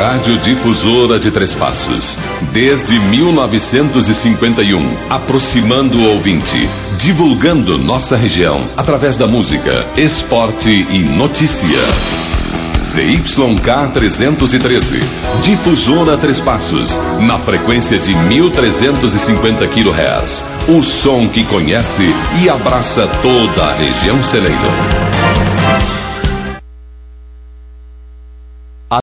Radiodifusora de Três Passos. Desde 1951, aproximando o ouvinte, divulgando nossa região através da música, esporte e notícia. ZYK 313, Difusora Três Passos, na frequência de 1350 kHz. O som que conhece e abraça toda a região celeiro.